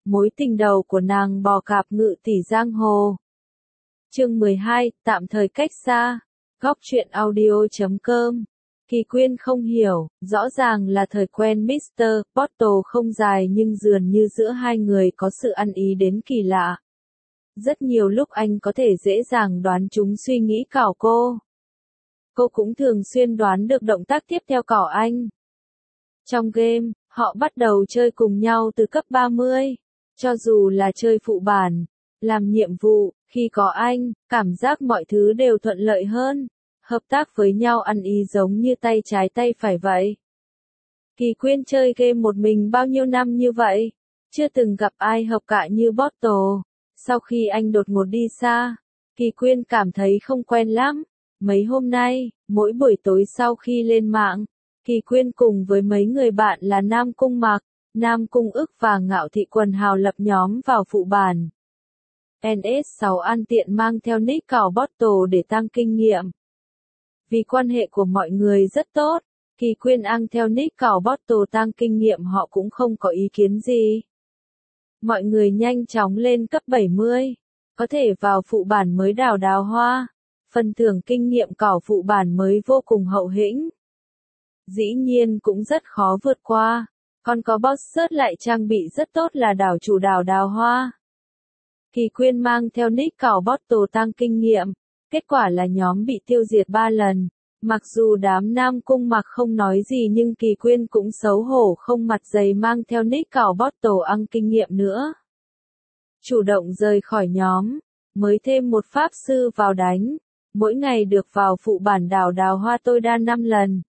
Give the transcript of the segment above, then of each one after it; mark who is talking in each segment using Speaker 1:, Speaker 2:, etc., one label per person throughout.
Speaker 1: mối tình đầu của nàng bò cạp ngự tỷ giang hồ. Chương 12, tạm thời cách xa. Góc truyện audio.com. Kỳ Quyên không hiểu, rõ ràng là thời quen Mr. Bottle không dài nhưng dường như giữa hai người có sự ăn ý đến kỳ lạ. Rất nhiều lúc anh có thể dễ dàng đoán trúng suy nghĩ của cô. Cô cũng thường xuyên đoán được động tác tiếp theo của anh. Trong game, họ bắt đầu chơi cùng nhau từ cấp 30. Cho dù là chơi phụ bản, làm nhiệm vụ, khi có anh, cảm giác mọi thứ đều thuận lợi hơn. Hợp tác với nhau ăn ý giống như tay trái tay phải vậy. Kỳ Quyên chơi game một mình bao nhiêu năm như vậy, chưa từng gặp ai hợp cả như Bottle. Sau khi anh đột ngột đi xa, Kỳ Quyên cảm thấy không quen lắm. Mấy hôm nay, mỗi buổi tối sau khi lên mạng, Kỳ Quyên cùng với mấy người bạn là Nam Cung Mặc, Nam Cung Ức và Ngạo Thị Quần Hào lập nhóm vào phụ bản. NS6 ăn tiện mang theo nick của Bottle để tăng kinh nghiệm. Vì quan hệ của mọi người rất tốt, Kỳ Quyên ăn theo nick của Bottle tăng kinh nghiệm họ cũng không có ý kiến gì. Mọi người nhanh chóng lên cấp 70, có thể vào phụ bản mới đào đào hoa. Phần thưởng kinh nghiệm của phụ bản mới vô cùng hậu hĩnh. Dĩ nhiên cũng rất khó vượt qua, còn có boss search lại trang bị rất tốt là đảo chủ đào đào hoa. Kỳ Quyên mang theo nick của Bottle tăng kinh nghiệm, kết quả là nhóm bị tiêu diệt 3 lần. Mặc dù đám Nam Cung Mặc không nói gì nhưng Kỳ Quyên cũng xấu hổ không mặt dày mang theo nick của Bottle ăn kinh nghiệm nữa. Chủ động rời khỏi nhóm, mới thêm một pháp sư vào đánh. Mỗi ngày được vào phụ bản đào đào hoa tôi đa 5 lần.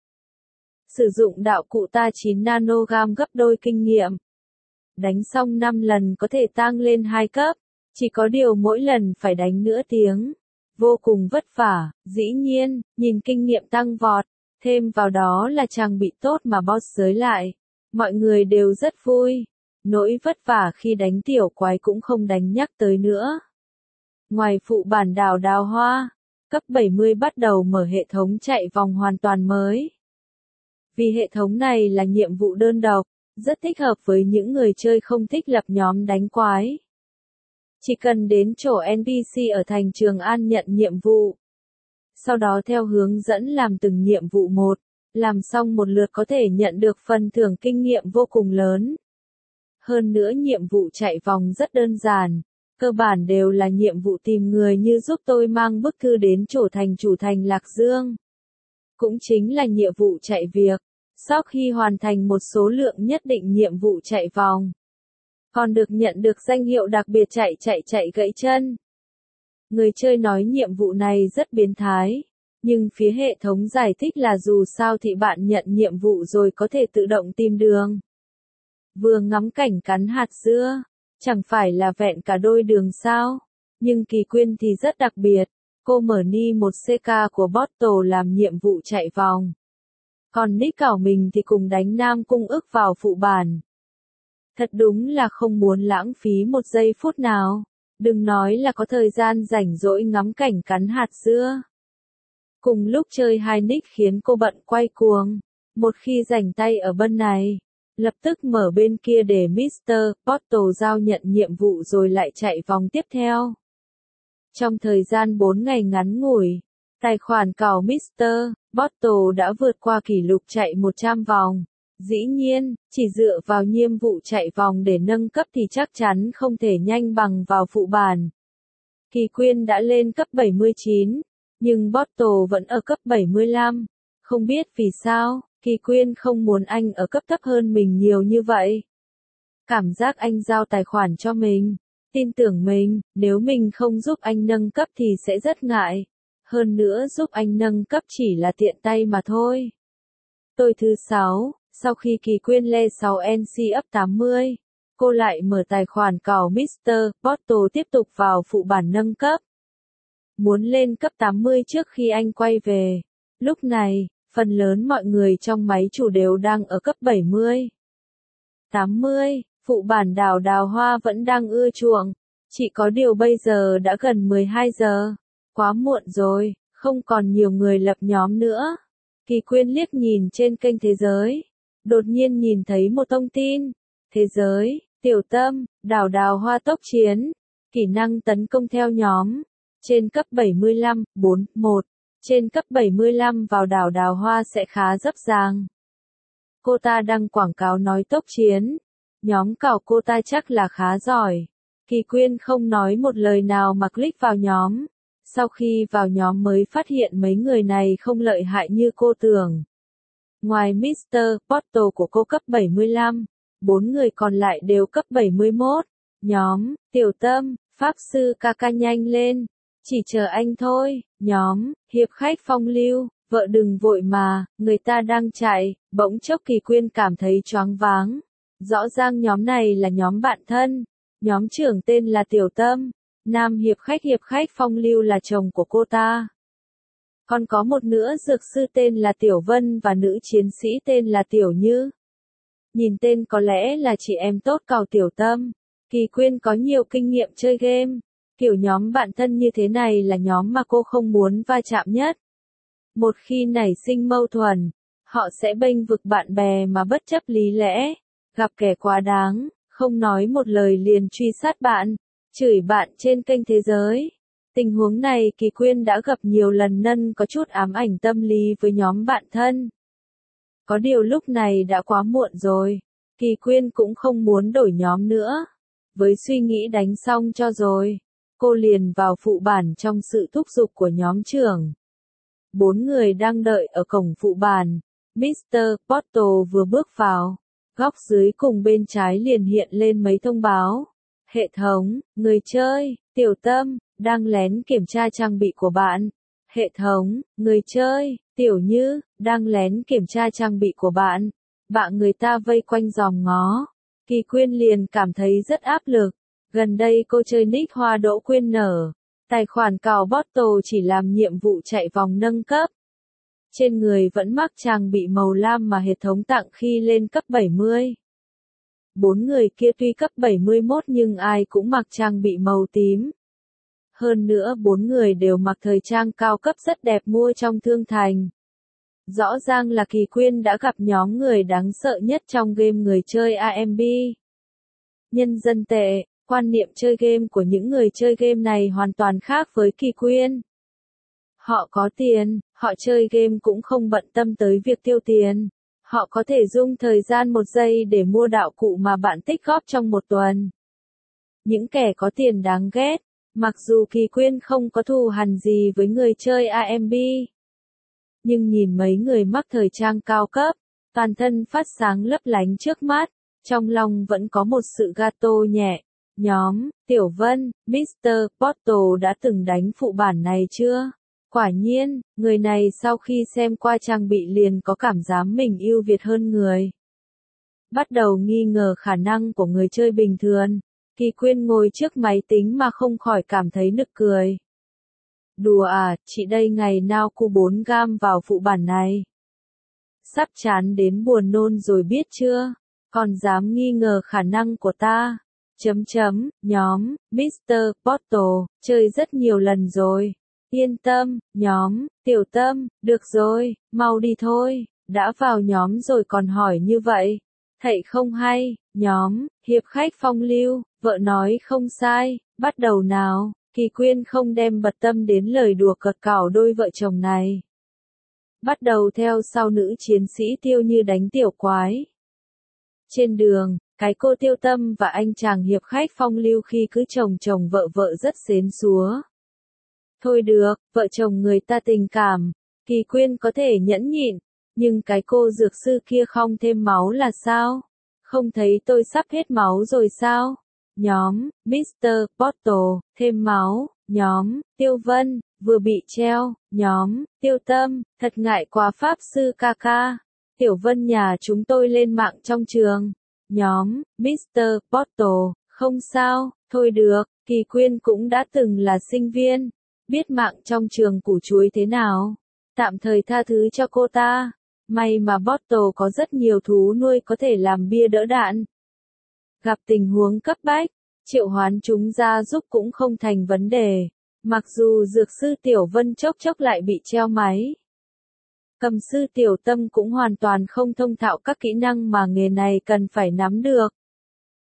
Speaker 1: Sử dụng đạo cụ ta 9 nanogam gấp đôi kinh nghiệm. Đánh xong 5 lần có thể tăng lên 2 cấp, chỉ có điều mỗi lần phải đánh nửa tiếng. Vô cùng vất vả, dĩ nhiên, nhìn kinh nghiệm tăng vọt, thêm vào đó là trang bị tốt mà boss giới lại. Mọi người đều rất vui, nỗi vất vả khi đánh tiểu quái cũng không đánh nhắc tới nữa. Ngoài phụ bản đào đào hoa, cấp 70 bắt đầu mở hệ thống chạy vòng hoàn toàn mới. Vì hệ thống này là nhiệm vụ đơn độc, rất thích hợp với những người chơi không thích lập nhóm đánh quái. Chỉ cần đến chỗ NPC ở thành Trường An nhận nhiệm vụ. Sau đó theo hướng dẫn làm từng nhiệm vụ một, làm xong một lượt có thể nhận được phần thưởng kinh nghiệm vô cùng lớn. Hơn nữa nhiệm vụ chạy vòng rất đơn giản. Cơ bản đều là nhiệm vụ tìm người như giúp tôi mang bức thư đến chủ thành Lạc Dương. Cũng chính là nhiệm vụ chạy việc. Sau khi hoàn thành một số lượng nhất định nhiệm vụ chạy vòng, còn được nhận được danh hiệu đặc biệt chạy gãy chân. Người chơi nói nhiệm vụ này rất biến thái, nhưng phía hệ thống giải thích là dù sao thì bạn nhận nhiệm vụ rồi có thể tự động tìm đường. Vừa ngắm cảnh cắn hạt dưa. Chẳng phải là vẹn cả đôi đường sao? Nhưng Kỳ Quyên thì rất đặc biệt. Cô mở ni một CK của Bottle làm nhiệm vụ chạy vòng. Còn nick của mình thì cùng đánh Nam Cung Ức vào phụ bản. Thật đúng là không muốn lãng phí một giây phút nào. Đừng nói là có thời gian rảnh rỗi ngắm cảnh cắn hạt dưa. Cùng lúc chơi hai nick khiến cô bận quay cuồng. Một khi rảnh tay ở bên này, lập tức mở bên kia để Mr. Bottle giao nhận nhiệm vụ rồi lại chạy vòng tiếp theo. Trong thời gian 4 ngày ngắn ngủi, tài khoản của Mr. Bottle đã vượt qua kỷ lục chạy 100 vòng. Dĩ nhiên, chỉ dựa vào nhiệm vụ chạy vòng để nâng cấp thì chắc chắn không thể nhanh bằng vào phụ bản. Kỳ Quyên đã lên cấp 79, nhưng Bottle vẫn ở cấp 75. Không biết vì sao, Kỳ Quyên không muốn anh ở cấp thấp hơn mình nhiều như vậy. Cảm giác anh giao tài khoản cho mình, tin tưởng mình, nếu mình không giúp anh nâng cấp thì sẽ rất ngại. Hơn nữa giúp anh nâng cấp chỉ là tiện tay mà thôi. Tối thứ 6, sau khi Kỳ Quyên le 6 NC up 80, cô lại mở tài khoản của Mr. Bottle tiếp tục vào phụ bản nâng cấp. Muốn lên cấp 80 trước khi anh quay về. Lúc này, phần lớn mọi người trong máy chủ đều đang ở cấp 70. 80, phụ bản đào đào hoa vẫn đang ưa chuộng. Chỉ có điều bây giờ đã gần 12 giờ. Quá muộn rồi, không còn nhiều người lập nhóm nữa. Kỳ Quyên liếc nhìn trên kênh Thế Giới. Đột nhiên nhìn thấy một thông tin. Thế Giới, Tiểu Tâm, đào đào hoa tốc chiến. Kỹ năng tấn công theo nhóm. Trên cấp 75, 4-1. Trên cấp 75 vào đào đào hoa sẽ khá dấp dàng. Cô ta đăng quảng cáo nói tốc chiến. Nhóm cào cô ta chắc là khá giỏi. Kỳ Quyên không nói một lời nào mà click vào nhóm. Sau khi vào nhóm mới phát hiện mấy người này không lợi hại như cô tưởng. Ngoài Mr. Portal của cô cấp 75, 4 người còn lại đều cấp 71. Nhóm, Tiểu Tâm, Pháp Sư Kaka nhanh lên. Chỉ chờ anh thôi. Nhóm, Hiệp Khách Phong Lưu, vợ đừng vội mà, người ta đang chạy. Bỗng chốc Kỳ Quyên cảm thấy choáng váng. Rõ ràng nhóm này là nhóm bạn thân. Nhóm trưởng tên là Tiểu Tâm. Nam Hiệp Khách Phong Lưu là chồng của cô ta. Còn có một nữa dược sư tên là Tiểu Vân và nữ chiến sĩ tên là Tiểu Như. Nhìn tên có lẽ là chị em tốt cào Tiểu Tâm. Kỳ Quyên có nhiều kinh nghiệm chơi game. Kiểu nhóm bạn thân như thế này là nhóm mà cô không muốn va chạm nhất. Một khi nảy sinh mâu thuẫn, họ sẽ bênh vực bạn bè mà bất chấp lý lẽ. Gặp kẻ quá đáng, không nói một lời liền truy sát bạn, chửi bạn trên kênh thế giới. Tình huống này Kỳ Quyên đã gặp nhiều lần nên có chút ám ảnh tâm lý với nhóm bạn thân. Có điều lúc này đã quá muộn rồi. Kỳ Quyên cũng không muốn đổi nhóm nữa. Với suy nghĩ đánh xong cho rồi, cô liền vào phụ bản trong sự thúc giục của nhóm trưởng. 4 người đang đợi ở cổng phụ bản. Mr. Portal vừa bước vào. Góc dưới cùng bên trái liền hiện lên mấy thông báo. Hệ thống, người chơi, Tiểu Tâm, đang lén kiểm tra trang bị của bạn. Hệ thống, người chơi, Tiểu Như, đang lén kiểm tra trang bị của bạn. Bạn người ta vây quanh giòm ngó. Kỳ Quyên liền cảm thấy rất áp lực. Gần đây cô chơi nick Hoa Đỗ Quyên nở. Tài khoản cào Bottle chỉ làm nhiệm vụ chạy vòng nâng cấp. Trên người vẫn mắc trang bị màu lam mà hệ thống tặng khi lên cấp 70. 4 người kia tuy cấp 71 nhưng ai cũng mặc trang bị màu tím. Hơn nữa 4 người đều mặc thời trang cao cấp rất đẹp mua trong thương thành. Rõ ràng là Kỳ Quyên đã gặp nhóm người đáng sợ nhất trong game người chơi AMB. Nhân dân tệ, quan niệm chơi game của những người chơi game này hoàn toàn khác với Kỳ Quyên. Họ có tiền, họ chơi game cũng không bận tâm tới việc tiêu tiền. Họ có thể dùng thời gian 1 giây để mua đạo cụ mà bạn tích góp trong 1 tuần. Những kẻ có tiền đáng ghét, mặc dù Kỳ Quyên không có thù hằn gì với người chơi AMB. Nhưng nhìn mấy người mắc thời trang cao cấp, toàn thân phát sáng lấp lánh trước mắt, trong lòng vẫn có một sự gato nhẹ. Nhóm, Tiểu Vân, Mr. Portal đã từng đánh phụ bản này chưa? Quả nhiên, người này sau khi xem qua trang bị liền có cảm giác mình ưu việt hơn người. Bắt đầu nghi ngờ khả năng của người chơi bình thường, Kỳ Quyên ngồi trước máy tính mà không khỏi cảm thấy nực cười. Đùa à, chị đây ngày nào cu 4 gam vào phụ bản này. Sắp chán đến buồn nôn rồi biết chưa, còn dám nghi ngờ khả năng của ta. Nhóm, Mr. Portal, chơi rất nhiều lần rồi. Yên tâm, nhóm, Tiểu Tâm, được rồi, mau đi thôi, đã vào nhóm rồi còn hỏi như vậy. Thầy không hay, nhóm, Hiệp Khách Phong Lưu, vợ nói không sai, bắt đầu nào. Kỳ Quyên không đem bật tâm đến lời đùa cợt cảo đôi vợ chồng này. Bắt đầu theo sau nữ chiến sĩ Tiêu Như đánh tiểu quái. Trên đường, cái cô Tiêu Tâm và anh chàng Hiệp Khách Phong Lưu khi cứ chồng vợ rất xến xúa. Thôi được, vợ chồng người ta tình cảm, Kỳ Quyên có thể nhẫn nhịn, nhưng cái cô dược sư kia không thêm máu là sao? Không thấy tôi sắp hết máu rồi sao? Nhóm, Mr. Portal, thêm máu. Nhóm, Tiêu Vân, vừa bị treo. Nhóm, Tiêu Tâm, thật ngại quá Pháp Sư Kaka. Tiểu Vân nhà chúng tôi lên mạng trong trường. Nhóm, Mr. Portal, không sao, thôi được, Kỳ Quyên cũng đã từng là sinh viên. Biết mạng trong trường củ chuối thế nào. Tạm thời tha thứ cho cô ta. May mà Bottle có rất nhiều thú nuôi có thể làm bia đỡ đạn. Gặp tình huống cấp bách, triệu hoán chúng ra giúp cũng không thành vấn đề. Mặc dù dược sư Tiểu Vân chốc lại bị treo máy. Cầm sư Tiểu Tâm cũng hoàn toàn không thông thạo các kỹ năng mà nghề này cần phải nắm được.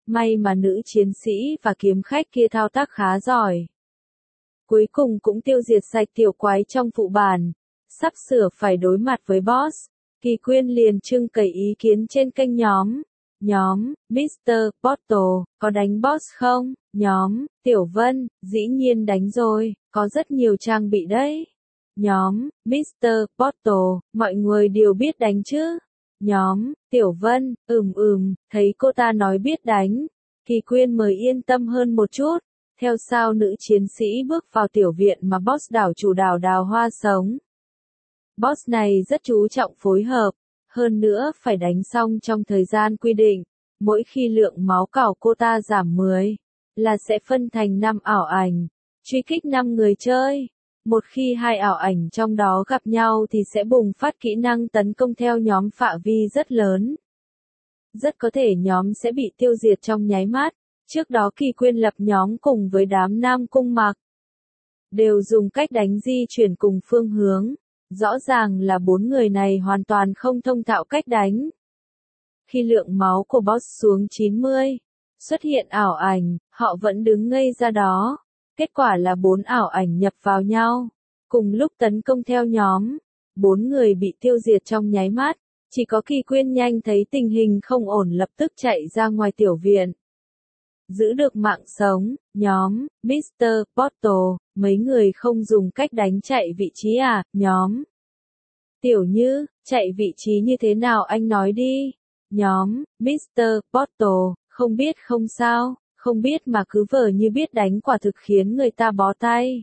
Speaker 1: May mà nữ chiến sĩ và kiếm khách kia thao tác khá giỏi. Cuối cùng cũng tiêu diệt sạch tiểu quái trong phụ bản. Sắp sửa phải đối mặt với boss. Kỳ Quyên liền trưng cậy ý kiến trên kênh nhóm. Nhóm, Mr. Bottle, có đánh boss không? Nhóm, Tiểu Vân, dĩ nhiên đánh rồi, có rất nhiều trang bị đấy. Nhóm, Mr. Bottle, mọi người đều biết đánh chứ? Nhóm, Tiểu Vân, thấy cô ta nói biết đánh. Kỳ Quyên mới yên tâm hơn một chút. Theo sau nữ chiến sĩ bước vào tiểu viện mà boss đảo chủ Đào Hoa sống. Boss này rất chú trọng phối hợp, hơn nữa phải đánh xong trong thời gian quy định. Mỗi khi lượng máu cào cô ta giảm 10, là sẽ phân thành 5 ảo ảnh, truy kích 5 người chơi. Một khi 2 ảo ảnh trong đó gặp nhau thì sẽ bùng phát kỹ năng tấn công theo nhóm phạm vi rất lớn. Rất có thể nhóm sẽ bị tiêu diệt trong nháy mắt. Trước đó Kỳ Quyên lập nhóm cùng với đám Nam Cung Mặc. Đều dùng cách đánh di chuyển cùng phương hướng. Rõ ràng là 4 người này hoàn toàn không thông thạo cách đánh. Khi lượng máu của boss xuống 90, xuất hiện ảo ảnh, họ vẫn đứng ngây ra đó. Kết quả là 4 ảo ảnh nhập vào nhau. Cùng lúc tấn công theo nhóm, 4 người bị tiêu diệt trong nháy mắt. Chỉ có Kỳ Quyên nhanh thấy tình hình không ổn lập tức chạy ra ngoài tiểu viện. Giữ được mạng sống, nhóm, Mr. Bottle, mấy người không dùng cách đánh chạy vị trí à, nhóm. Tiểu Như, chạy vị trí như thế nào anh nói đi. Nhóm, Mr. Bottle, không biết không sao, không biết mà cứ vờ như biết đánh quả thực khiến người ta bó tay.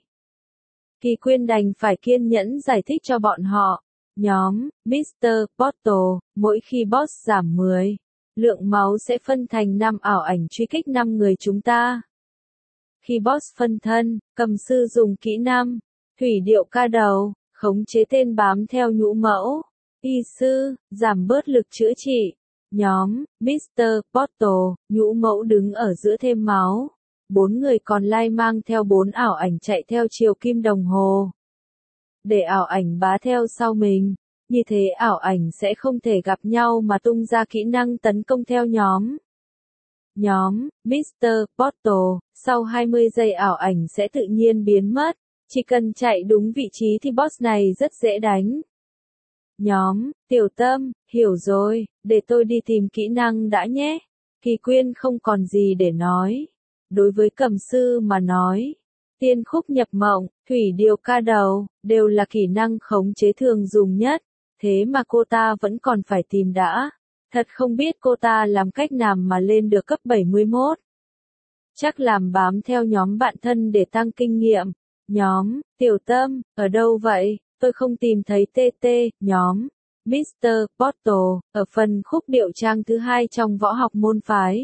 Speaker 1: Kỳ Quyên đành phải kiên nhẫn giải thích cho bọn họ. Nhóm, Mr. Bottle, mỗi khi boss giảm 10, lượng máu sẽ phân thành 5 ảo ảnh truy kích 5 người chúng ta. Khi boss phân thân, cầm sư dùng kỹ năng, thủy điệu ca đầu, khống chế tên bám theo nhũ mẫu, y sư, giảm bớt lực chữa trị. Nhóm, Mr. Bottle, nhũ mẫu đứng ở giữa thêm máu. 4 người còn lại mang theo 4 ảo ảnh chạy theo chiều kim đồng hồ. Để ảo ảnh bá theo sau mình. Như thế ảo ảnh sẽ không thể gặp nhau mà tung ra kỹ năng tấn công theo nhóm. Nhóm, Mr. Bottle, sau 20 giây ảo ảnh sẽ tự nhiên biến mất. Chỉ cần chạy đúng vị trí thì boss này rất dễ đánh. Nhóm, Tiểu Tâm, hiểu rồi, để tôi đi tìm kỹ năng đã nhé. Kỳ Quyên không còn gì để nói. Đối với cầm sư mà nói, tiên khúc nhập mộng, thủy điều ca đầu, đều là kỹ năng khống chế thường dùng nhất. Thế mà cô ta vẫn còn phải tìm đã. Thật không biết cô ta làm cách nào mà lên được cấp 71. Chắc làm bám theo nhóm bạn thân để tăng kinh nghiệm. Nhóm, Tiểu Tâm, ở đâu vậy? Tôi không tìm thấy TT. Nhóm, Mr. Bottle, ở phần khúc điệu trang thứ 2 trong võ học môn phái.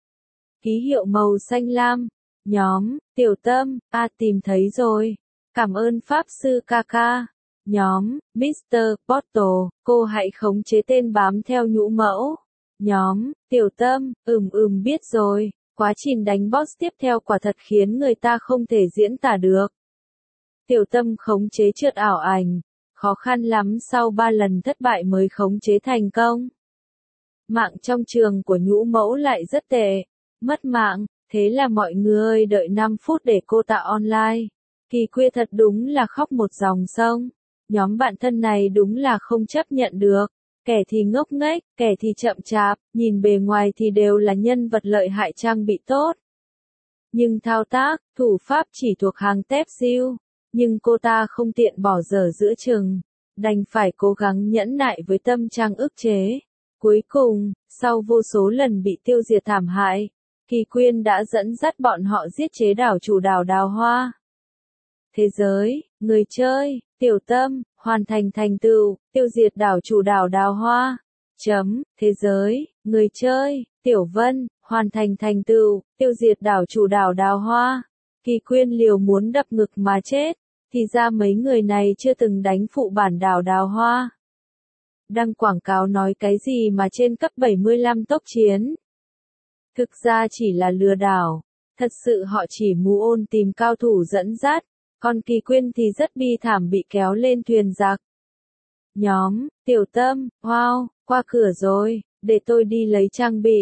Speaker 1: Ký hiệu màu xanh lam. Nhóm, Tiểu Tâm, tìm thấy rồi. Cảm ơn Pháp Sư Kaka. Nhóm, Mr. Bottle, cô hãy khống chế tên bám theo nhũ mẫu. Nhóm, Tiểu Tâm, biết rồi. Quá trình đánh boss tiếp theo quả thật khiến người ta không thể diễn tả được. Tiểu Tâm khống chế trượt ảo ảnh. Khó khăn lắm sau 3 lần thất bại mới khống chế thành công. Mạng trong trường của nhũ mẫu lại rất tệ. Mất mạng, thế là mọi người đợi 5 phút để cô ta online. Kỳ Quyên thật đúng là khóc một dòng sông. Nhóm bạn thân này đúng là không chấp nhận được. Kẻ thì ngốc nghếch, kẻ thì chậm chạp, nhìn bề ngoài thì đều là nhân vật lợi hại trang bị tốt. Nhưng thao tác, thủ pháp chỉ thuộc hàng tép siêu. Nhưng cô ta không tiện bỏ dở giữa chừng. Đành phải cố gắng nhẫn nại với tâm trạng ức chế. Cuối cùng, sau vô số lần bị tiêu diệt thảm hại, Kỳ Quyên đã dẫn dắt bọn họ giết chế đảo chủ Đào Hoa. Thế giới, người chơi, Tiểu Tâm, hoàn thành thành tựu, tiêu diệt đảo chủ Đào Hoa. Thế giới, người chơi, Tiểu Vân, hoàn thành thành tựu, tiêu diệt đảo chủ Đào Hoa. Kỳ Quyên liều muốn đập ngực mà chết, thì ra mấy người này chưa từng đánh phụ bản Đào Hoa. Đăng quảng cáo nói cái gì mà trên cấp 75 tốc chiến. Thực ra chỉ là lừa đảo, thật sự họ chỉ mù ôn tìm cao thủ dẫn dắt, còn Kỳ Quyên thì rất bi thảm bị kéo lên thuyền giặc. Nhóm, Tiểu Tâm, wow, qua cửa rồi, để tôi đi lấy trang bị.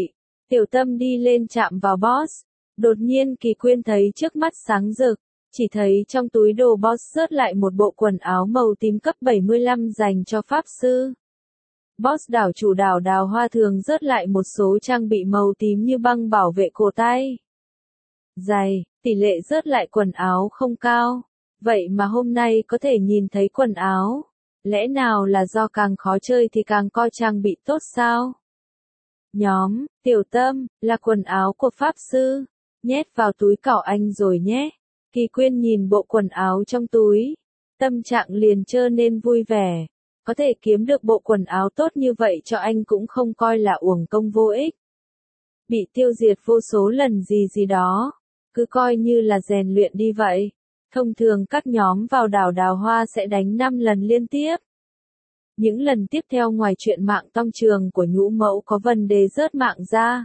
Speaker 1: Tiểu Tâm đi lên chạm vào boss. Đột nhiên Kỳ Quyên thấy trước mắt sáng rực, chỉ thấy trong túi đồ boss rớt lại một bộ quần áo màu tím cấp 75 dành cho pháp sư. Boss đảo chủ đảo Đào Hoa Thường rớt lại một số trang bị màu tím như băng bảo vệ cổ tay. Giày, tỷ lệ rớt lại quần áo không cao. Vậy mà hôm nay có thể nhìn thấy quần áo. Lẽ nào là do càng khó chơi thì càng coi trang bị tốt sao? Nhóm, Tiểu Tâm, là quần áo của pháp sư. Nhét vào túi cảo anh rồi nhé. Kỳ Quyên nhìn bộ quần áo trong túi. Tâm trạng liền trơ nên vui vẻ. Có thể kiếm được bộ quần áo tốt như vậy cho anh cũng không coi là uổng công vô ích. Bị tiêu diệt vô số lần gì đó. Cứ coi như là rèn luyện đi vậy. Thông thường các nhóm vào đảo Đào Hoa sẽ đánh 5 lần liên tiếp. Những lần tiếp theo ngoài chuyện mạng tông trường của nhũ mẫu có vấn đề rớt mạng ra.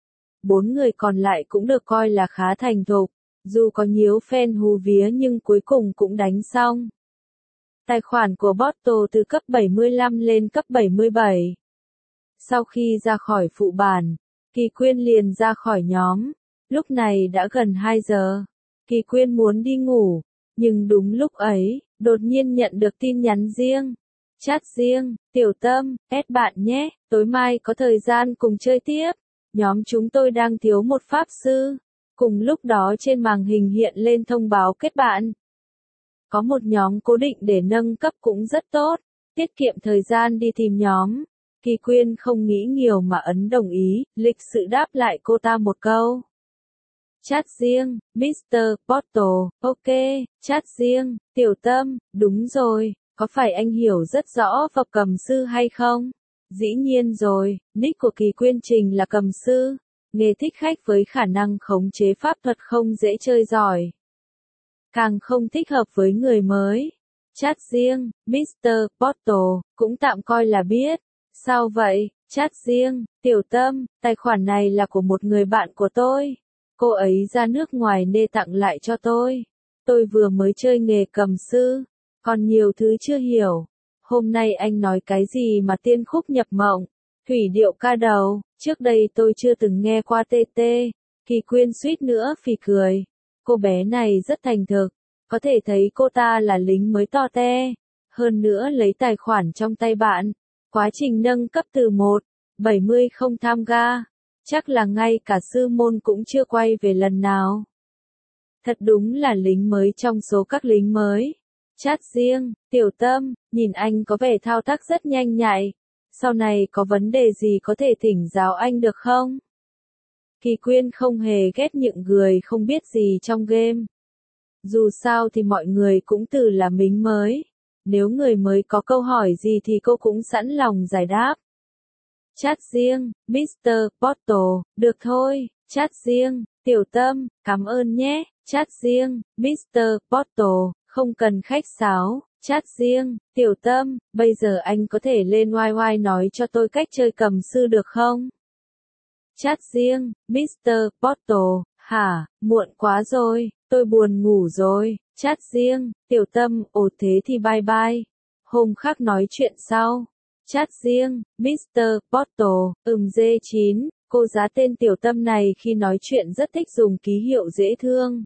Speaker 1: 4 người còn lại cũng được coi là khá thành thục. Dù có nhiều fan hú vía nhưng cuối cùng cũng đánh xong. Tài khoản của Bottle từ cấp 75 lên cấp 77. Sau khi ra khỏi phụ bản, Kỳ Quyên liền ra khỏi nhóm. Lúc này đã gần 2 giờ. Kỳ Quyên muốn đi ngủ, nhưng đúng lúc ấy, đột nhiên nhận được tin nhắn riêng. Chat riêng, Tiểu Tâm, add bạn nhé, tối mai có thời gian cùng chơi tiếp. Nhóm chúng tôi đang thiếu một pháp sư. Cùng lúc đó trên màn hình hiện lên thông báo kết bạn. Có một nhóm cố định để nâng cấp cũng rất tốt, tiết kiệm thời gian đi tìm nhóm. Kỳ Quyên không nghĩ nhiều mà ấn đồng ý, lịch sự đáp lại cô ta một câu. Chat riêng, Mr. Bottle, ok, chat riêng, Tiểu Tâm, đúng rồi, có phải anh hiểu rất rõ vào cầm sư hay không? Dĩ nhiên rồi, nick của Kỳ Quyên Trình là cầm sư, nghề thích khách với khả năng khống chế pháp thuật không dễ chơi giỏi. Càng không thích hợp với người mới. Chat riêng, Mr. Bottle, cũng tạm coi là biết. Sao vậy? Chat riêng, Tiểu Tâm, tài khoản này là của một người bạn của tôi. Cô ấy ra nước ngoài nên tặng lại cho tôi. Tôi vừa mới chơi nghề cầm sư, còn nhiều thứ chưa hiểu. Hôm nay anh nói cái gì mà tiên khúc nhập mộng, thủy điệu ca đầu, trước đây tôi chưa từng nghe qua TT. Kỳ Quyên suýt nữa phì cười. Cô bé này rất thành thực, có thể thấy cô ta là lính mới to te. Hơn nữa lấy tài khoản trong tay bạn. Quá trình nâng cấp từ 1.70 không tham gia. Chắc là ngay cả sư môn cũng chưa quay về lần nào. Thật đúng là lính mới trong số các lính mới. Chat riêng, Tiểu Tâm, nhìn anh có vẻ thao tác rất nhanh nhạy. Sau này có vấn đề gì có thể thỉnh giáo anh được không? Kỳ Quyên không hề ghét những người không biết gì trong game. Dù sao thì mọi người cũng từ là lính mới. Nếu người mới có câu hỏi gì thì cô cũng sẵn lòng giải đáp. Chat riêng, Mr. Bottle, được thôi, chat riêng, Tiểu Tâm, cảm ơn nhé, chat riêng, Mr. Bottle, không cần khách sáo, chat riêng, Tiểu Tâm, bây giờ anh có thể lên YY nói cho tôi cách chơi cầm sư được không? Chat riêng, Mr. Bottle, hả, muộn quá rồi, tôi buồn ngủ rồi, chat riêng, Tiểu Tâm, ồ thế thì bye bye, hôm khác nói chuyện sau. Chat riêng, Mr. Bottle, D9, cô giá tên Tiểu Tâm này khi nói chuyện rất thích dùng ký hiệu dễ thương.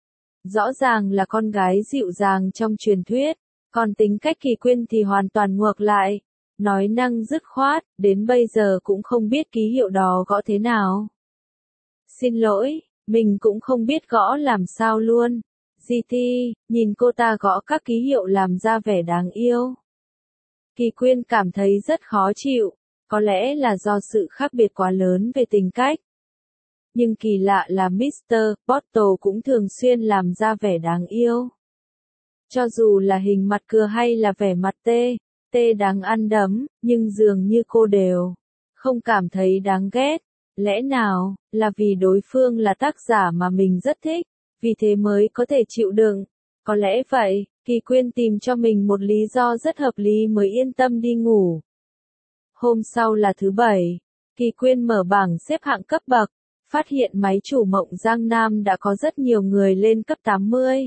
Speaker 1: Rõ ràng là con gái dịu dàng trong truyền thuyết, còn tính cách Kỳ Quyên thì hoàn toàn ngược lại. Nói năng dứt khoát, đến bây giờ cũng không biết ký hiệu đó gõ thế nào. Xin lỗi, mình cũng không biết gõ làm sao luôn. GT, nhìn cô ta gõ các ký hiệu làm ra vẻ đáng yêu. Kỳ Quyên cảm thấy rất khó chịu, có lẽ là do sự khác biệt quá lớn về tính cách. Nhưng kỳ lạ là Mr. Bottle cũng thường xuyên làm ra vẻ đáng yêu. Cho dù là hình mặt cưa hay là vẻ mặt tê đáng ăn đấm, nhưng dường như cô đều không cảm thấy đáng ghét. Lẽ nào, là vì đối phương là tác giả mà mình rất thích, vì thế mới có thể chịu đựng. Có lẽ vậy, Kỳ Quyên tìm cho mình một lý do rất hợp lý mới yên tâm đi ngủ. Hôm sau là thứ Bảy, Kỳ Quyên mở bảng xếp hạng cấp bậc, phát hiện máy chủ Mộng Giang Nam đã có rất nhiều người lên cấp 80.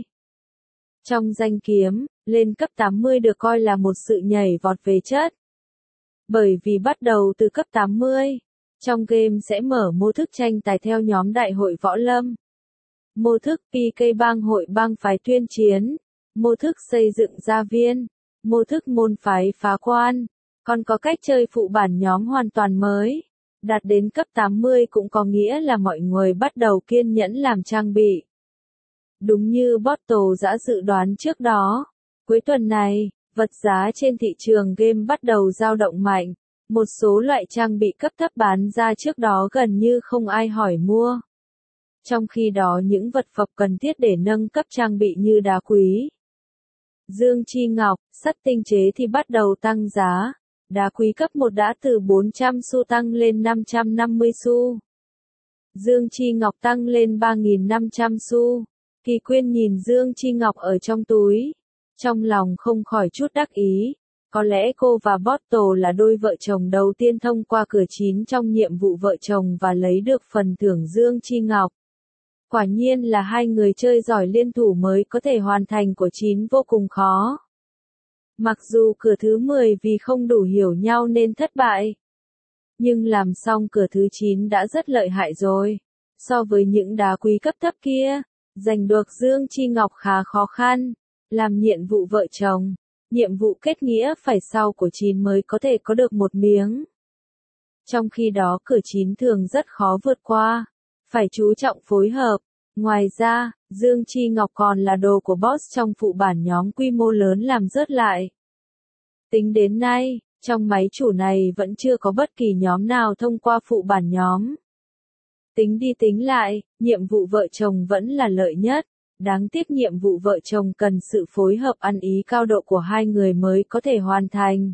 Speaker 1: Trong danh kiếm, lên cấp 80 được coi là một sự nhảy vọt về chất. Bởi vì bắt đầu từ cấp 80, Trong game sẽ mở mô thức tranh tài theo nhóm đại hội võ lâm. Mô thức PK bang hội bang phái tuyên chiến. Mô thức xây dựng gia viên. Mô thức môn phái phá quan. Còn có cách chơi phụ bản nhóm hoàn toàn mới. Đạt đến cấp 80 cũng có nghĩa là mọi người bắt đầu kiên nhẫn làm trang bị. Đúng như Bottle đã dự đoán trước đó, cuối tuần này, vật giá trên thị trường game bắt đầu dao động mạnh. Một số loại trang bị cấp thấp bán ra trước đó gần như không ai hỏi mua. Trong khi đó những vật phẩm cần thiết để nâng cấp trang bị như đá quý, dương chi ngọc, sắt tinh chế thì bắt đầu tăng giá. Đá quý cấp 1 đã từ 400 xu tăng lên 550 xu. Dương chi ngọc tăng lên 3.500 xu. Kỳ Quyên nhìn dương chi ngọc ở trong túi. Trong lòng không khỏi chút đắc ý. Có lẽ cô và Bottle là đôi vợ chồng đầu tiên thông qua cửa 9 trong nhiệm vụ vợ chồng và lấy được phần thưởng dương chi ngọc. Quả nhiên là hai người chơi giỏi liên thủ mới có thể hoàn thành của 9 vô cùng khó. Mặc dù cửa thứ 10 vì không đủ hiểu nhau nên thất bại. Nhưng làm xong cửa thứ 9 đã rất lợi hại rồi. So với những đá quý cấp thấp kia, giành được dương chi ngọc khá khó khăn. Làm nhiệm vụ vợ chồng, nhiệm vụ kết nghĩa phải sau của 9 mới có thể có được một miếng. Trong khi đó cửa 9 thường rất khó vượt qua. Phải chú trọng phối hợp. Ngoài ra, dương chi ngọc còn là đồ của boss trong phụ bản nhóm quy mô lớn làm rớt lại. Tính đến nay, trong máy chủ này vẫn chưa có bất kỳ nhóm nào thông qua phụ bản nhóm. Tính đi tính lại, nhiệm vụ vợ chồng vẫn là lợi nhất. Đáng tiếc nhiệm vụ vợ chồng cần sự phối hợp ăn ý cao độ của hai người mới có thể hoàn thành.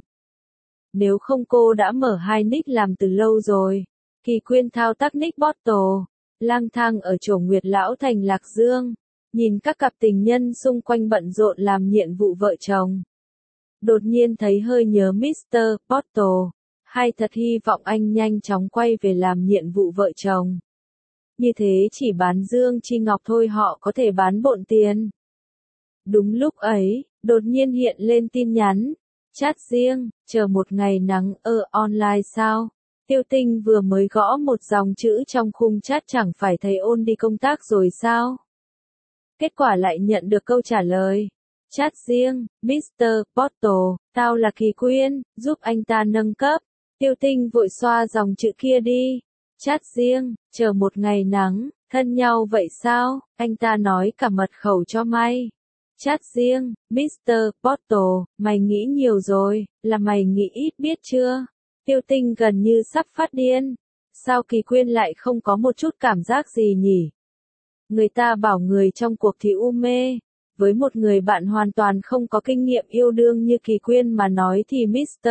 Speaker 1: Nếu không cô đã mở hai nick làm từ lâu rồi. Kỳ Quyên thao tác nick Bottle, lang thang ở chỗ Nguyệt Lão Thành Lạc Dương, nhìn các cặp tình nhân xung quanh bận rộn làm nhiệm vụ vợ chồng. Đột nhiên thấy hơi nhớ Mr. Bottle, hay thật hy vọng anh nhanh chóng quay về làm nhiệm vụ vợ chồng. Như thế chỉ bán dương chi ngọc thôi họ có thể bán bộn tiền. Đúng lúc ấy, đột nhiên hiện lên tin nhắn. Chat riêng, chờ một ngày nắng online sao? Tiêu Tinh vừa mới gõ một dòng chữ trong khung chat chẳng phải thấy ôn đi công tác rồi sao? Kết quả lại nhận được câu trả lời. Chat riêng, Mr. Bottle, tao là Kỳ Quyên, giúp anh ta nâng cấp. Tiêu Tinh vội xoa dòng chữ kia đi. Chat riêng, chờ một ngày nắng, thân nhau vậy sao? Anh ta nói cả mật khẩu cho may. Chat riêng, Mr. Bottle, mày nghĩ nhiều rồi, là mày nghĩ ít biết chưa? Tiêu Tinh gần như sắp phát điên. Sao Kỳ Quyên lại không có một chút cảm giác gì nhỉ? Người ta bảo người trong cuộc thì u mê. Với một người bạn hoàn toàn không có kinh nghiệm yêu đương như Kỳ Quyên mà nói thì Mr.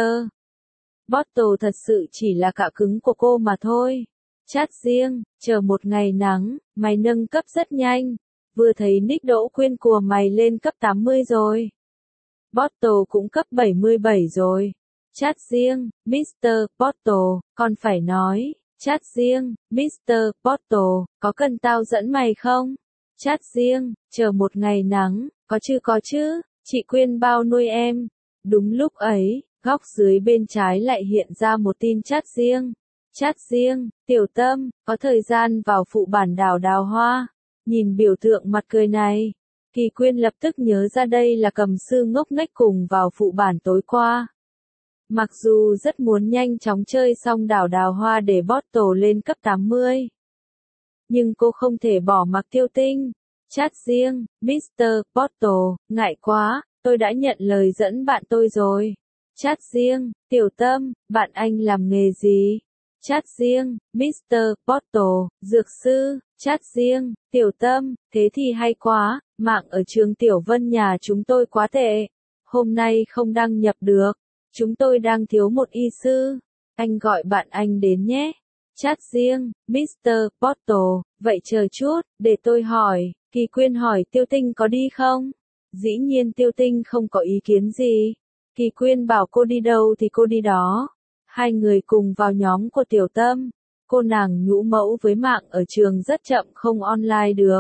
Speaker 1: Bottle thật sự chỉ là cạ cứng của cô mà thôi. Chat riêng, chờ một ngày nắng, mày nâng cấp rất nhanh. Vừa thấy nick Đỗ Quyên của mày lên cấp 80 rồi. Bottle cũng cấp 77 rồi. Chat riêng, Mr. Bottle, còn phải nói. Chat riêng, Mr. Bottle, có cần tao dẫn mày không? Chat riêng, chờ một ngày nắng, có chứ, chị Quyên bao nuôi em. Đúng lúc ấy, góc dưới bên trái lại hiện ra một tin chat riêng. Chat riêng, Tiểu Tâm, có thời gian vào phụ bản đào đào hoa. Nhìn biểu tượng mặt cười này, Kỳ Quyên lập tức nhớ ra đây là Cầm Sư ngốc nghếch cùng vào phụ bản tối qua. Mặc dù rất muốn nhanh chóng chơi xong đào đào hoa để Bottle lên cấp 80. Nhưng cô không thể bỏ mặc Tiêu Tinh. Chat riêng, Mr. Bottle, ngại quá, tôi đã nhận lời dẫn bạn tôi rồi. Chat riêng, Tiểu Tâm, bạn anh làm nghề gì? Chat riêng, Mr. Bottle, dược sư. Chat riêng, Tiểu Tâm, thế thì hay quá, mạng ở trường Tiểu Vân nhà chúng tôi quá tệ. Hôm nay không đăng nhập được. Chúng tôi đang thiếu một y sư. Anh gọi bạn anh đến nhé. Chat riêng, Mr. Bottle, vậy chờ chút, để tôi hỏi. Kỳ Quyên hỏi Tiêu Tinh có đi không? Dĩ nhiên Tiêu Tinh không có ý kiến gì. Kỳ Quyên bảo cô đi đâu thì cô đi đó. Hai người cùng vào nhóm của Tiểu Tâm. Cô nàng nhũ mẫu với mạng ở trường rất chậm không online được.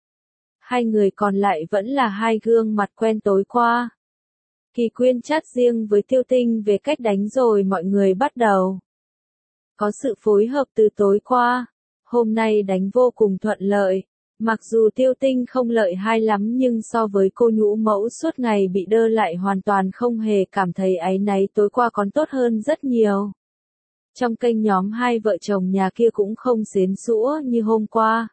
Speaker 1: Hai người còn lại vẫn là hai gương mặt quen tối qua. Kỳ Quyên chat riêng với Tiêu Tinh về cách đánh rồi mọi người bắt đầu. có sự phối hợp từ tối qua. Hôm nay đánh vô cùng thuận lợi. Mặc dù Tiêu Tinh không lợi hai lắm nhưng so với cô nhũ mẫu suốt ngày bị đơ lại hoàn toàn không hề cảm thấy áy náy tối qua còn tốt hơn rất nhiều. Trong kênh nhóm hai vợ chồng nhà kia cũng không xến xũa như hôm qua.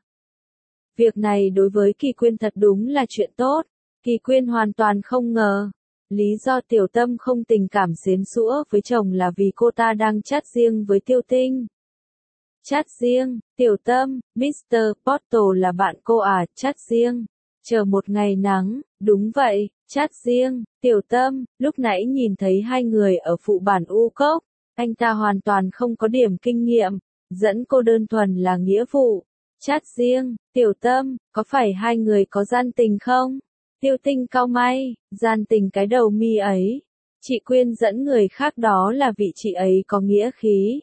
Speaker 1: Việc này đối với Kỳ Quyên thật đúng là chuyện tốt. Kỳ Quyên hoàn toàn không ngờ. Lý do Tiểu Tâm không tình cảm xến xũa với chồng là vì cô ta đang chat riêng với Tiêu Tinh. Chat riêng, Tiểu Tâm, Mr. Portal là bạn cô à, chat riêng. Chờ một ngày nắng, đúng vậy, chat riêng, Tiểu Tâm, lúc nãy nhìn thấy hai người ở phụ bản U Cốc, anh ta hoàn toàn không có điểm kinh nghiệm, dẫn cô đơn thuần là nghĩa vụ. Chat riêng, Tiểu Tâm, có phải hai người có gian tình không? Tiêu Tinh cau mày, gian tình cái đầu mi ấy. Chị Quyên dẫn người khác đó là vị chị ấy có nghĩa khí.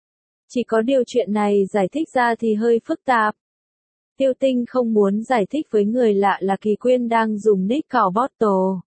Speaker 1: Chỉ có điều chuyện này giải thích ra thì hơi phức tạp. Tiêu Tinh không muốn giải thích với người lạ là Kỳ Quyên đang dùng nick cào bottle.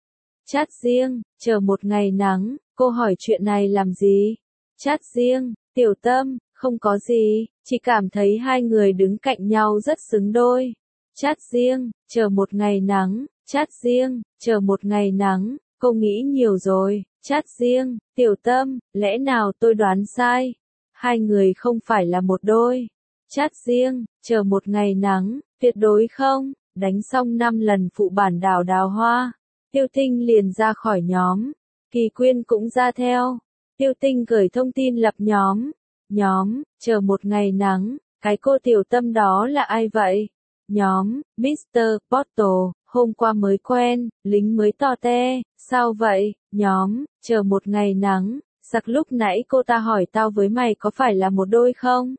Speaker 1: Chat riêng, chờ một ngày nắng, cô hỏi chuyện này làm gì? Chat riêng, Tiểu Tâm, không có gì, chỉ cảm thấy hai người đứng cạnh nhau rất xứng đôi. Chat riêng, chờ một ngày nắng, chat riêng, chờ một ngày nắng, cô nghĩ nhiều rồi. Chat riêng, Tiểu Tâm, lẽ nào tôi đoán sai? Hai người không phải là một đôi. Chat riêng, chờ một ngày nắng, tuyệt đối không. Đánh xong 5 lần phụ bản đào đào hoa. Tiêu Tinh liền ra khỏi nhóm. Kỳ Quyên cũng ra theo. Tiêu Tinh gửi thông tin lập nhóm. Nhóm, chờ một ngày nắng, cái cô Tiểu Tâm đó là ai vậy? Nhóm, Mr. Portal, hôm qua mới quen, lính mới to te, sao vậy? Nhóm, chờ một ngày nắng, sặc lúc nãy cô ta hỏi tao với mày có phải là một đôi không?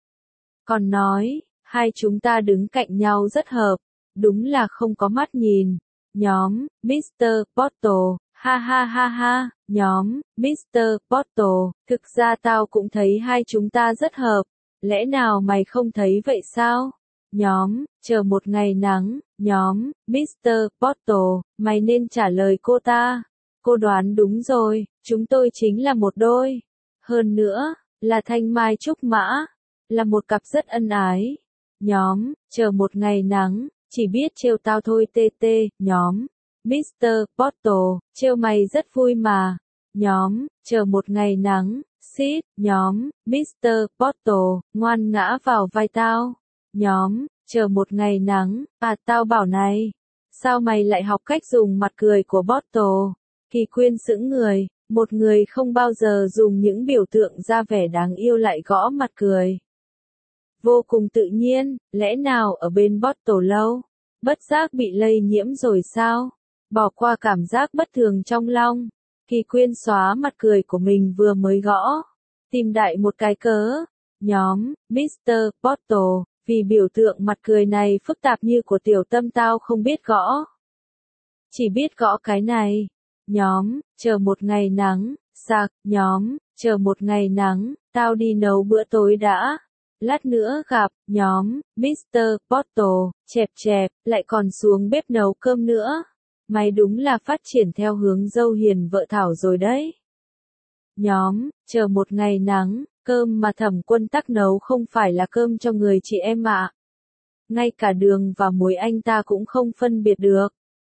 Speaker 1: Còn nói, hai chúng ta đứng cạnh nhau rất hợp, đúng là không có mắt nhìn. Nhóm, Mr. Portal, ha ha ha ha, nhóm, Mr. Portal, thực ra tao cũng thấy hai chúng ta rất hợp, lẽ nào mày không thấy vậy sao? Nhóm, chờ một ngày nắng, nhóm, Mr. Portal, mày nên trả lời cô ta. Cô đoán đúng rồi, chúng tôi chính là một đôi. Hơn nữa, là thanh mai trúc mã, là một cặp rất ân ái. Nhóm, chờ một ngày nắng, chỉ biết trêu tao thôi tê tê, nhóm. Mr. Portal, trêu mày rất vui mà. Nhóm, chờ một ngày nắng, xít, nhóm, Mr. Portal, ngoan ngã vào vai tao. Nhóm, chờ một ngày nắng, à tao bảo này, sao mày lại học cách dùng mặt cười của Portal? Kỳ Quyên sững người, một người không bao giờ dùng những biểu tượng ra vẻ đáng yêu lại gõ mặt cười. Vô cùng tự nhiên, lẽ nào ở bên Portal lâu, bất giác bị lây nhiễm rồi sao? Bỏ qua cảm giác bất thường trong lòng, Kỳ Quyên xóa mặt cười của mình vừa mới gõ, tìm đại một cái cớ. Nhóm, Mr. Portal, vì biểu tượng mặt cười này phức tạp như của Tiểu Tâm tao không biết gõ. Chỉ biết gõ cái này. Nhóm, chờ một ngày nắng, sạc, nhóm, chờ một ngày nắng, tao đi nấu bữa tối đã. Lát nữa gặp, nhóm, Mr. Portal, chẹp chẹp, lại còn xuống bếp nấu cơm nữa. Mày đúng là phát triển theo hướng dâu hiền vợ Thảo rồi đấy. Nhóm, chờ một ngày nắng, cơm mà Thẩm Quân Tắc nấu không phải là cơm cho người chị em ạ. Ngay cả đường và muối anh ta cũng không phân biệt được.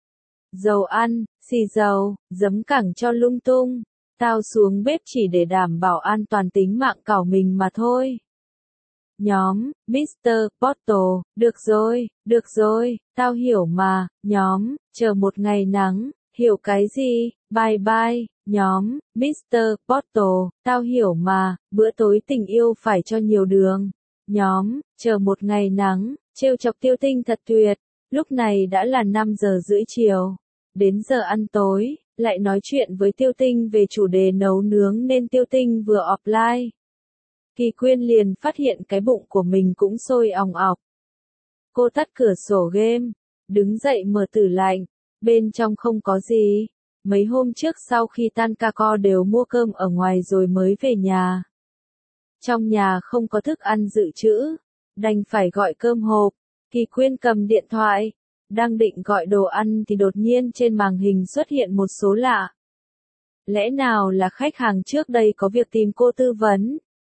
Speaker 1: Dầu ăn, xì dầu, giấm cẳng cho lung tung. Tao xuống bếp chỉ để đảm bảo an toàn tính mạng cảo mình mà thôi. Nhóm, Mr. Portal, được rồi, tao hiểu mà. Nhóm, chờ một ngày nắng, hiểu cái gì, bye bye. Nhóm, Mr. Portal, tao hiểu mà, bữa tối tình yêu phải cho nhiều đường. Nhóm, chờ một ngày nắng, trêu chọc Tiêu Tinh thật tuyệt. Lúc này đã là 5 giờ rưỡi chiều. Đến giờ ăn tối, lại nói chuyện với Tiêu Tinh về chủ đề nấu nướng nên Tiêu Tinh vừa offline. Kỳ Quyên liền phát hiện cái bụng của mình cũng sôi òng ọc. Cô tắt cửa sổ game, đứng dậy mở tủ lạnh, bên trong không có gì. Mấy hôm trước sau khi tan ca co đều mua cơm ở ngoài rồi mới về nhà. Trong nhà không có thức ăn dự trữ, đành phải gọi cơm hộp. Kỳ Quyên cầm điện thoại, đang định gọi đồ ăn thì đột nhiên trên màn hình xuất hiện một số lạ. Lẽ nào là khách hàng trước đây có việc tìm cô tư vấn?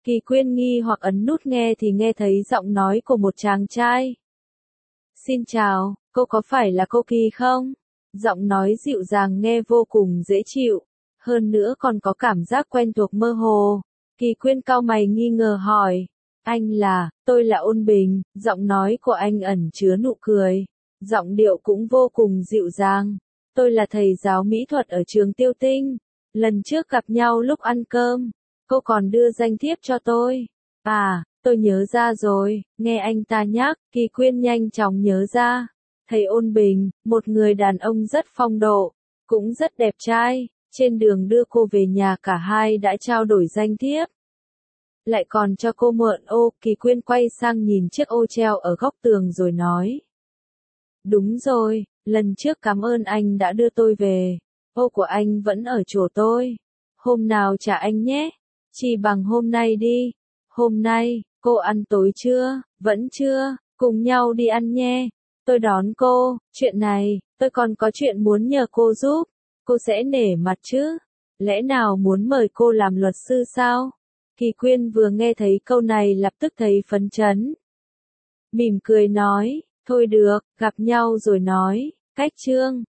Speaker 1: Kỳ Quyên nghi hoặc ấn nút nghe thì nghe thấy giọng nói của một chàng trai. Xin chào, cô có phải là cô Kỳ không? Giọng nói dịu dàng nghe vô cùng dễ chịu, hơn nữa còn có cảm giác quen thuộc mơ hồ. Kỳ Quyên cau mày nghi ngờ hỏi, tôi là Ôn Bình, giọng nói của anh ẩn chứa nụ cười, giọng điệu cũng vô cùng dịu dàng. Tôi là thầy giáo mỹ thuật ở trường Tiêu Tinh, lần trước gặp nhau lúc ăn cơm, cô còn đưa danh thiếp cho tôi. À, tôi nhớ ra rồi, nghe anh ta nhắc, Kỳ Quyên nhanh chóng nhớ ra. Thầy Ôn Bình, một người đàn ông rất phong độ, cũng rất đẹp trai, trên đường đưa cô về nhà cả hai đã trao đổi danh thiếp. Lại còn cho cô mượn ô, Kỳ Quyên quay sang nhìn chiếc ô treo ở góc tường rồi nói. Đúng rồi, lần trước cảm ơn anh đã đưa tôi về, ô của anh vẫn ở chỗ tôi. Hôm nào trả anh nhé, chỉ bằng hôm nay đi. Hôm nay, cô ăn tối chưa? Vẫn chưa, cùng nhau đi ăn nhé. Tôi đón cô, chuyện này, tôi còn có chuyện muốn nhờ cô giúp. Cô sẽ nể mặt chứ? Lẽ nào muốn mời cô làm luật sư sao? Kỳ Quyên vừa nghe thấy câu này lập tức thấy phấn chấn. Mỉm cười nói, thôi được, gặp nhau rồi nói, cách chương.